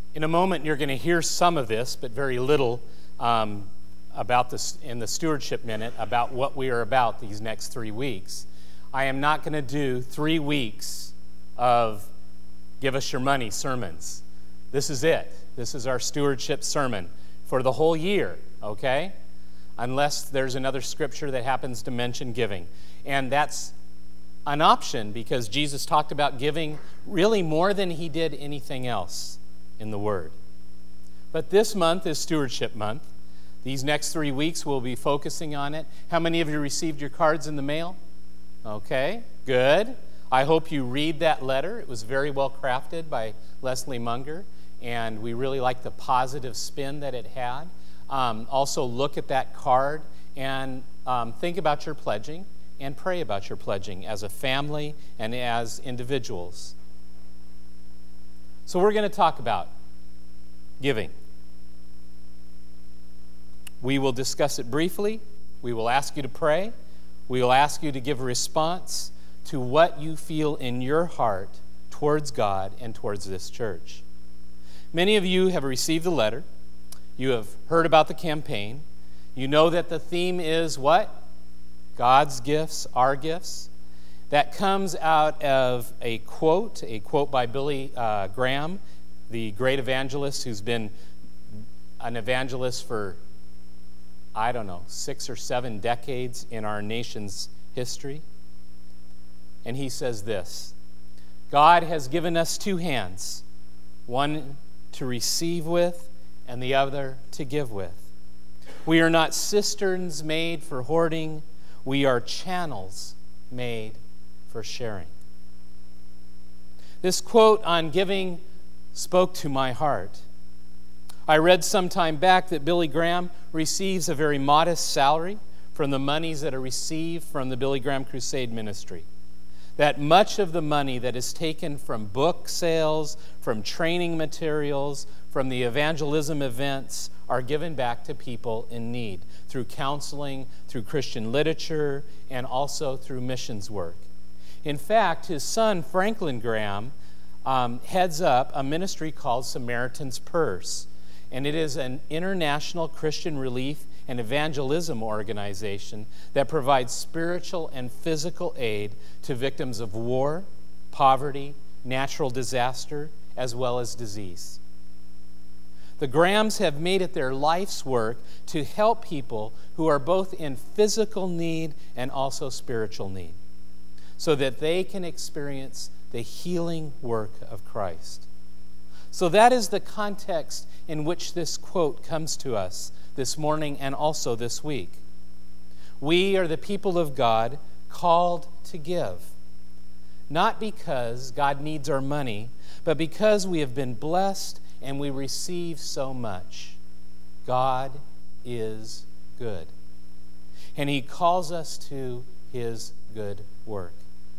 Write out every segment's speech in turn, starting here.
In a moment, you're going to hear some of this, but very little about this in the Stewardship Minute, about what we are about these next 3 weeks. I am not going to do 3 weeks of Give Us Your Money sermons. This is it. This is our stewardship sermon for the whole year, okay? Unless there's another scripture that happens to mention giving. And that's an option because Jesus talked about giving really more than he did anything else in the Word. But this month is Stewardship Month. These next 3 weeks we'll be focusing on it. How many of you received your cards in the mail? Okay, good. I hope you read that letter. It was very well crafted by Leslie Munger, and we really like the positive spin that it had. Also look at that card and think about your pledging and pray about your pledging as a family and as individuals. So we're going to talk about giving. We will discuss it briefly. We will ask you to pray. We will ask you to give a response to what you feel in your heart towards God and towards this church. Many of you have received the letter. You have heard about the campaign. You know that the theme is what? God's gifts, our gifts. That comes out of a quote by Billy Graham, the great evangelist who's been an evangelist for, 6 or 7 decades in our nation's history. And he says this: God has given us 2 hands, one to receive with and the other to give with. We are not cisterns made for hoarding. We are channels made for sharing. This quote on giving spoke to my heart. I read some time back that Billy Graham receives a very modest salary from the monies that are received from the Billy Graham Crusade Ministry. That much of the money that is taken from book sales, from training materials, from the evangelism events are given back to people in need through counseling, through Christian literature, and also through missions work. In fact, his son, Franklin Graham, heads up a ministry called Samaritan's Purse, and it is an international Christian relief and evangelism organization that provides spiritual and physical aid to victims of war, poverty, natural disaster, as well as disease. The Grahams have made it their life's work to help people who are both in physical need and also spiritual need, so that they can experience the healing work of Christ. So that is the context in which this quote comes to us this morning and also this week. We are the people of God called to give, not because God needs our money, but because we have been blessed and we receive so much. God is good, and He calls us to His good work.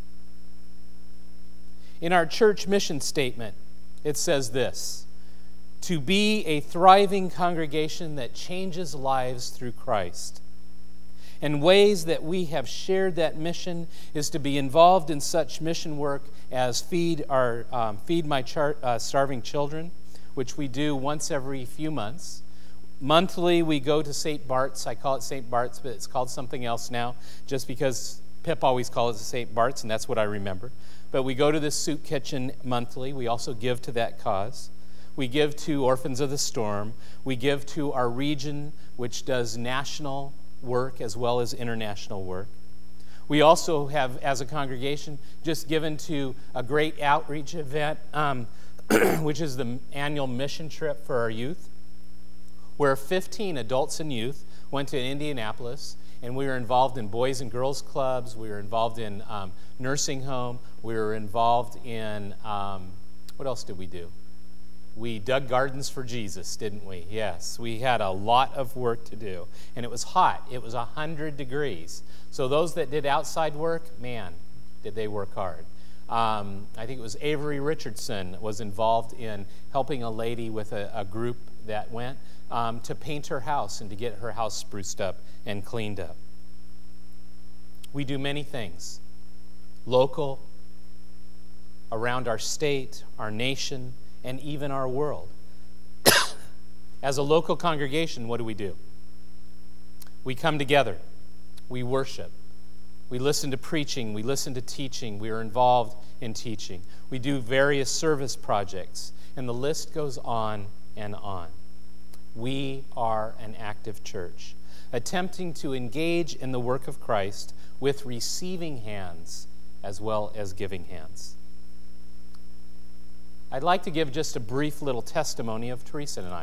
In our church mission statement, it says this: to be a thriving congregation that changes lives through Christ. And ways that we have shared that mission is to be involved in such mission work as Feed My Starving Children, which we do once every few months. Monthly, we go to St. Bart's. I call it St. Bart's, but it's called something else now, just because Pip always calls it St. Bart's, and that's what I remember. But we go to this soup kitchen monthly. We also give to that cause. We give to Orphans of the Storm. We give to our region, which does national work as well as international work. We also have, as a congregation, just given to a great outreach event, which is the annual mission trip for our youth, where 15 adults and youth went to Indianapolis, and we were involved in Boys and Girls Clubs. We were involved in nursing home. We were involved in, what else did we do? We dug gardens for Jesus, didn't we? Yes, we had a lot of work to do. And it was hot. It was 100 degrees. So those that did outside work, man, did they work hard. I think it was Avery Richardson was involved in helping a lady with a group that went to paint her house and to get her house spruced up and cleaned up. We do many things, local, around our state, our nation, and even our world. As a local congregation, what do? We come together. We worship. We listen to preaching. We listen to teaching. We are involved in teaching. We do various service projects. And the list goes on and on. We are an active church, attempting to engage in the work of Christ with receiving hands as well as giving hands. I'd like to give just a brief little testimony of Teresa and I.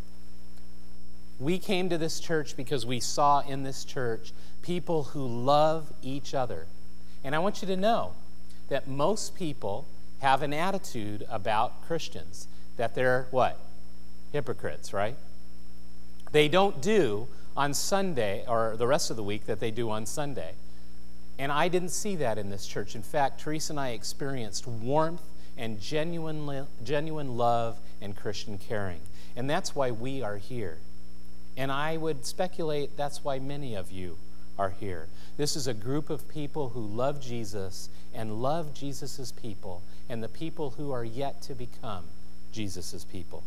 We came to this church because we saw in this church people who love each other. And I want you to know that most people have an attitude about Christians, that they're what? Hypocrites, right? They don't do on Sunday or the rest of the week that they do on Sunday. And I didn't see that in this church. In fact, Teresa and I experienced warmth and genuine love and Christian caring. And that's why we are here. And I would speculate that's why many of you are here. This is a group of people who love Jesus and love Jesus' people and the people who are yet to become Jesus' people.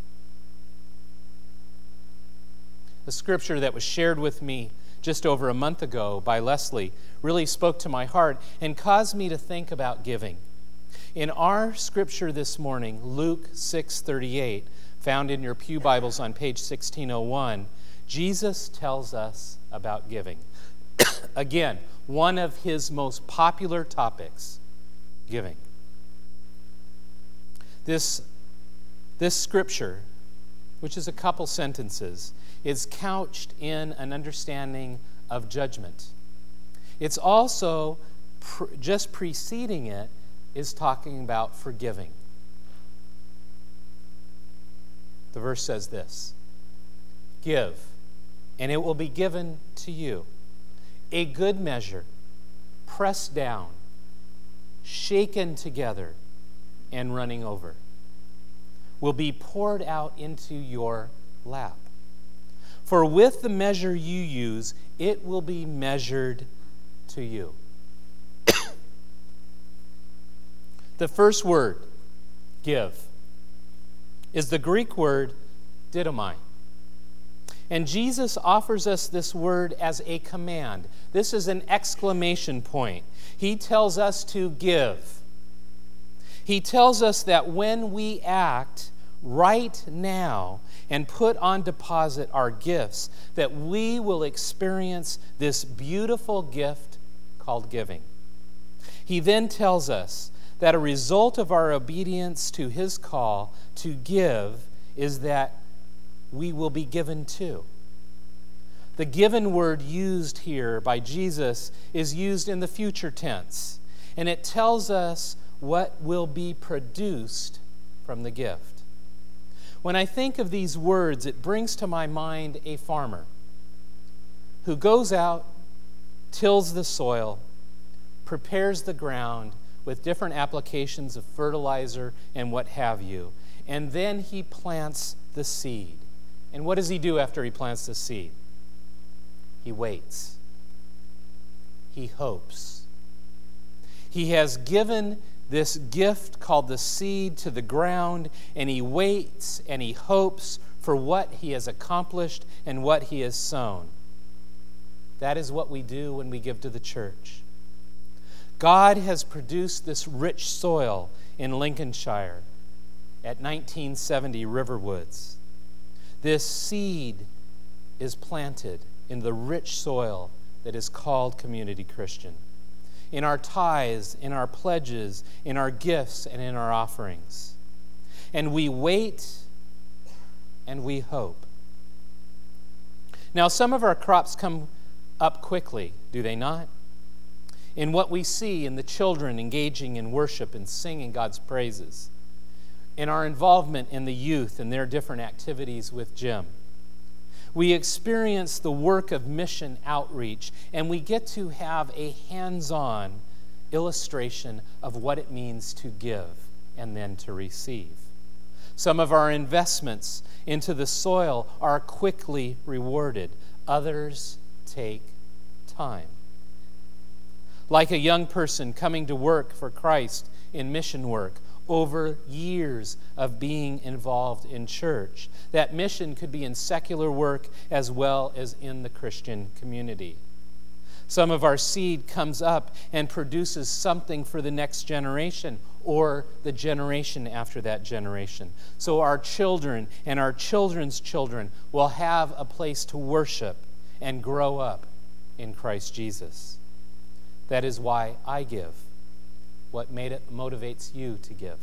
The scripture that was shared with me just over a month ago by Leslie really spoke to my heart and caused me to think about giving. In our scripture this morning, Luke 6:38, found in your pew Bibles on page 1601, Jesus tells us about giving. Again, one of his most popular topics, giving. This scripture, which is a couple sentences, is couched in an understanding of judgment. It's also, just preceding it, is talking about forgiving. The verse says this: give, and it will be given to you. A good measure, pressed down, shaken together, and running over, will be poured out into your lap. For with the measure you use, it will be measured to you. The first word, give, is the Greek word didomai. And Jesus offers us this word as a command. This is an exclamation point. He tells us to give. He tells us that when we act right now and put on deposit our gifts, that we will experience this beautiful gift called giving. He then tells us that a result of our obedience to his call to give is that we will be given to. The given word used here by Jesus is used in the future tense, and it tells us what will be produced from the gift. When I think of these words, it brings to my mind a farmer who goes out, tills the soil, prepares the ground with different applications of fertilizer and what have you, and then he plants the seed. And what does he do after he plants the seed? He waits. He hopes. He has given this gift called the seed to the ground, and he waits and he hopes for what he has accomplished and what he has sown. That is what we do when we give to the church. God has produced this rich soil in Lincolnshire at 1970 Riverwoods. This seed is planted in the rich soil that is called Community Christian. In our tithes, in our pledges, in our gifts, and in our offerings. And we wait and we hope. Now, some of our crops come up quickly, do they not? In what we see in the children engaging in worship and singing God's praises, in our involvement in the youth and their different activities with Jim. We experience the work of mission outreach, and we get to have a hands-on illustration of what it means to give and then to receive. Some of our investments into the soil are quickly rewarded. Others take time. Like a young person coming to work for Christ in mission work, over years of being involved in church. That mission could be in secular work as well as in the Christian community. Some of our seed comes up and produces something for the next generation or the generation after that generation. So our children and our children's children will have a place to worship and grow up in Christ Jesus. That is why I give. What motivates you to give?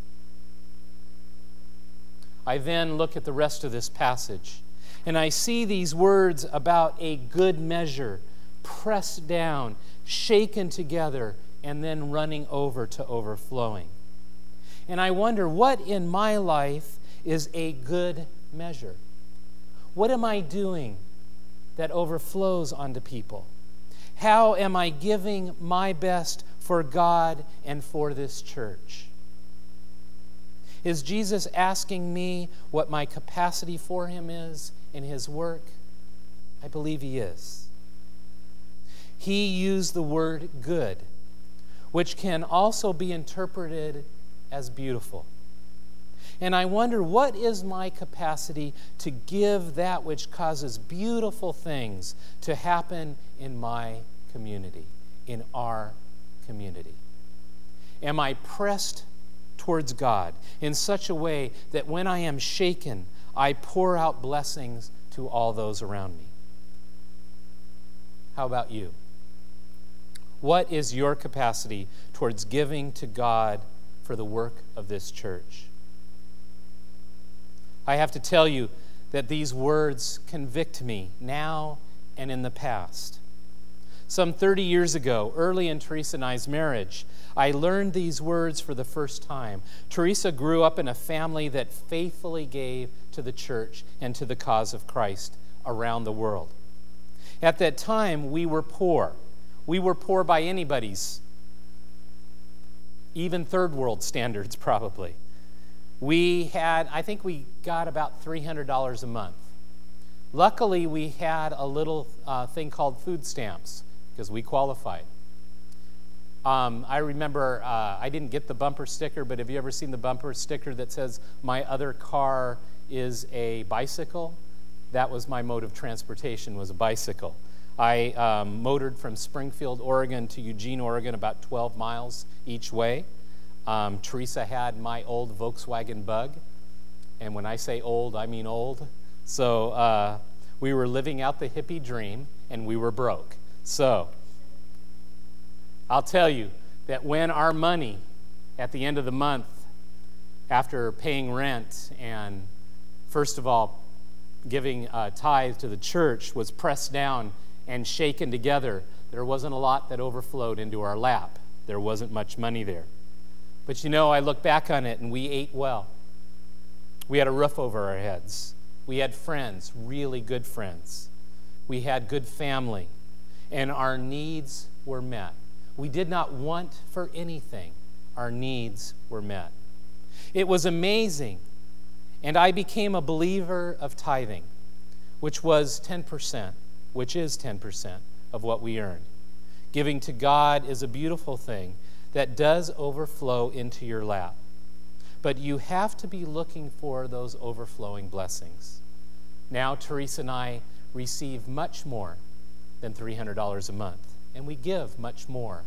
I then look at the rest of this passage, and I see these words about a good measure, pressed down, shaken together, and then running over to overflowing. And I wonder, what in my life is a good measure? What am I doing that overflows onto people? How am I giving my best for God and for this church? Is Jesus asking me what my capacity for Him is in His work? I believe He is. He used the word good, which can also be interpreted as beautiful. And I wonder, what is my capacity to give that which causes beautiful things to happen in my community, in our community? Am I pressed towards God in such a way that when I am shaken, I pour out blessings to all those around me? How about you? What is your capacity towards giving to God for the work of this church? I have to tell you that these words convict me now and in the past. Some 30 years ago, early in Teresa and I's marriage, I learned these words for the first time. Teresa grew up in a family that faithfully gave to the church and to the cause of Christ around the world. At that time, we were poor. We were poor by anybody's, even third world standards probably. I think we got about $300 a month. Luckily, we had a little thing called food stamps because we qualified. I remember, I didn't get the bumper sticker, but have you ever seen the bumper sticker that says, "My other car is a bicycle"? That was my mode of transportation, was a bicycle. I motored from Springfield, Oregon to Eugene, Oregon, about 12 miles each way. Teresa had my old Volkswagen Bug, and when I say old, I mean old. So we were living out the hippie dream, and we were broke. So I'll tell you that when our money at the end of the month, after paying rent and first of all giving tithe to the church, was pressed down and shaken together, there wasn't a lot that overflowed into our lap. There wasn't much money there. But you know, I look back on it and we ate well. We had a roof over our heads. We had friends, really good friends. We had good family, and our needs were met. We did not want for anything. Our needs were met. It was amazing, and I became a believer of tithing, which is 10% of what we earn. Giving to God is a beautiful thing that does overflow into your lap. But you have to be looking for those overflowing blessings. Now, Teresa and I receive much more than $300 a month, and we give much more.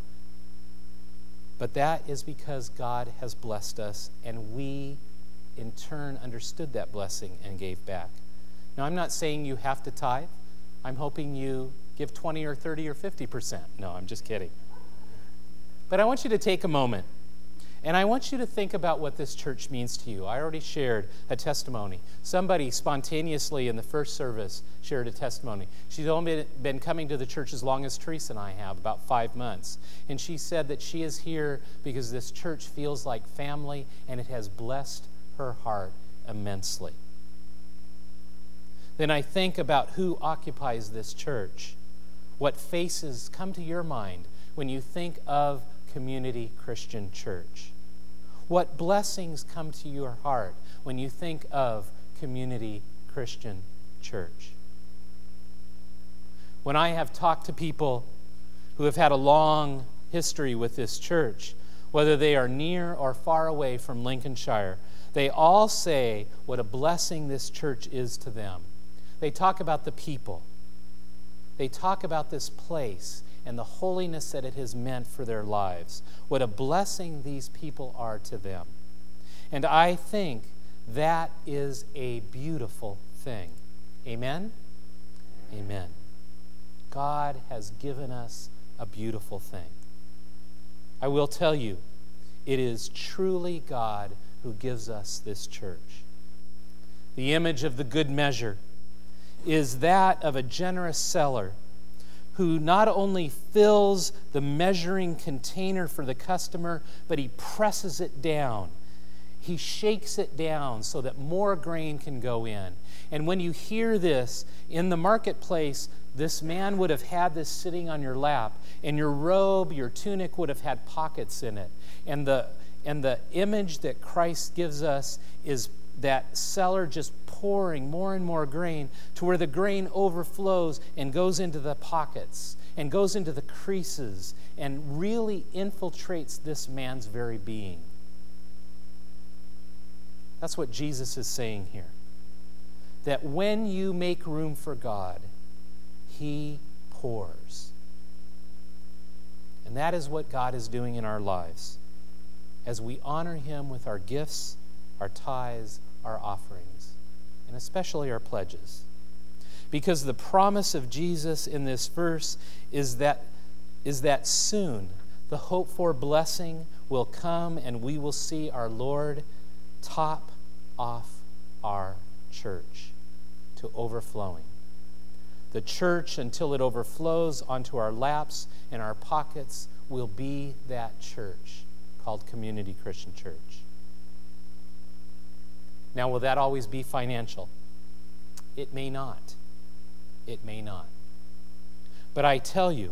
But that is because God has blessed us, and we, in turn, understood that blessing and gave back. Now, I'm not saying you have to tithe. I'm hoping you give 20 or 30 or 50%. No, I'm just kidding. But I want you to take a moment, and I want you to think about what this church means to you. I already shared a testimony. Somebody spontaneously in the first service shared a testimony. She's only been coming to the church as long as Teresa and I have, about 5 months. And she said that she is here because this church feels like family, and it has blessed her heart immensely. Then I think about who occupies this church. What faces come to your mind when you think of Community Christian Church? What blessings come to your heart when you think of Community Christian Church? When I have talked to people who have had a long history with this church, whether they are near or far away from Lincolnshire, they all say what a blessing this church is to them. They talk about the people. They talk about this place and the holiness that it has meant for their lives. What a blessing these people are to them. And I think that is a beautiful thing. Amen? Amen. God has given us a beautiful thing. I will tell you, it is truly God who gives us this church. The image of the good measure is that of a generous seller who not only fills the measuring container for the customer, but he presses it down. He shakes it down so that more grain can go in. And when you hear this in the marketplace, this man would have had this sitting on your lap, and your robe, your tunic would have had pockets in it. And the image that Christ gives us is that seller just pouring more and more grain to where the grain overflows and goes into the pockets and goes into the creases and really infiltrates this man's very being. That's what Jesus is saying here. That when you make room for God, He pours. And that is what God is doing in our lives as we honor Him with our gifts, our tithes, our offerings, and especially our pledges. Because the promise of Jesus in this verse is that soon the hoped-for blessing will come and we will see our Lord top off our church to overflowing. The church, until it overflows onto our laps and our pockets, will be that church called Community Christian Church. Now, will that always be financial? It may not. It may not. But I tell you,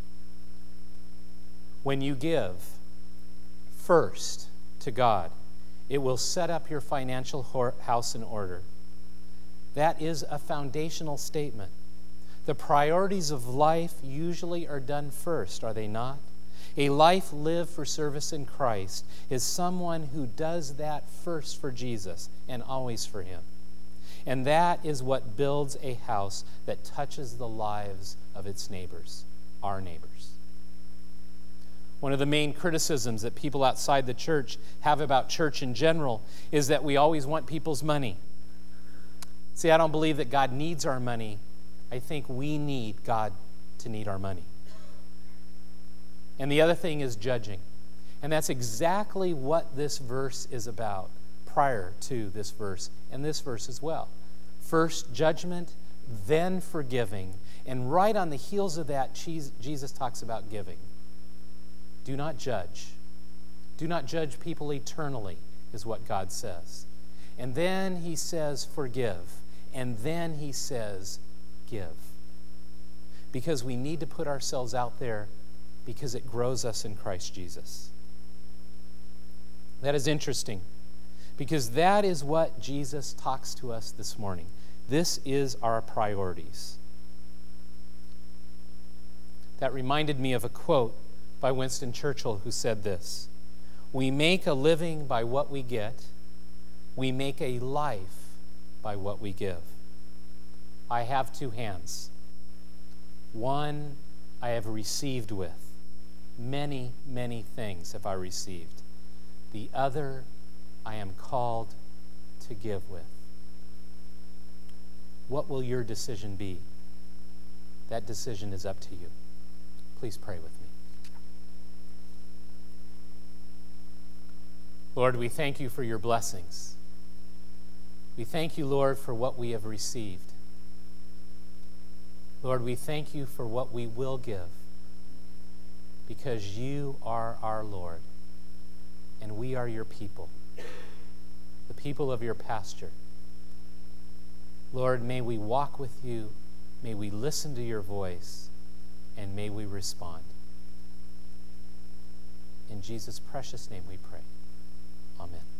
when you give first to God, it will set up your financial house in order. That is a foundational statement. The priorities of life usually are done first, are they not? A life lived for service in Christ is someone who does that first for Jesus and always for Him. And that is what builds a house that touches the lives of its neighbors, our neighbors. One of the main criticisms that people outside the church have about church in general is that we always want people's money. See, I don't believe that God needs our money. I think we need God to need our money. And the other thing is judging. And that's exactly what this verse is about prior to this verse, and this verse as well. First judgment, then forgiving. And right on the heels of that, Jesus talks about giving. Do not judge. Do not judge people eternally, is what God says. And then He says forgive. And then He says give. Because we need to put ourselves out there because it grows us in Christ Jesus. That is interesting because that is what Jesus talks to us this morning. This is our priorities. That reminded me of a quote by Winston Churchill who said this: "We make a living by what we get. We make a life by what we give." I have two hands. One I have received with. Many, many things have I received. The other I am called to give with. What will your decision be? That decision is up to you. Please pray with me. Lord, we thank you for your blessings. We thank you, Lord, for what we have received. Lord, we thank you for what we will give because you are our Lord and we are your people, the people of your pasture. Lord, may we walk with you, may we listen to your voice, and may we respond. In Jesus' precious name we pray. Amen.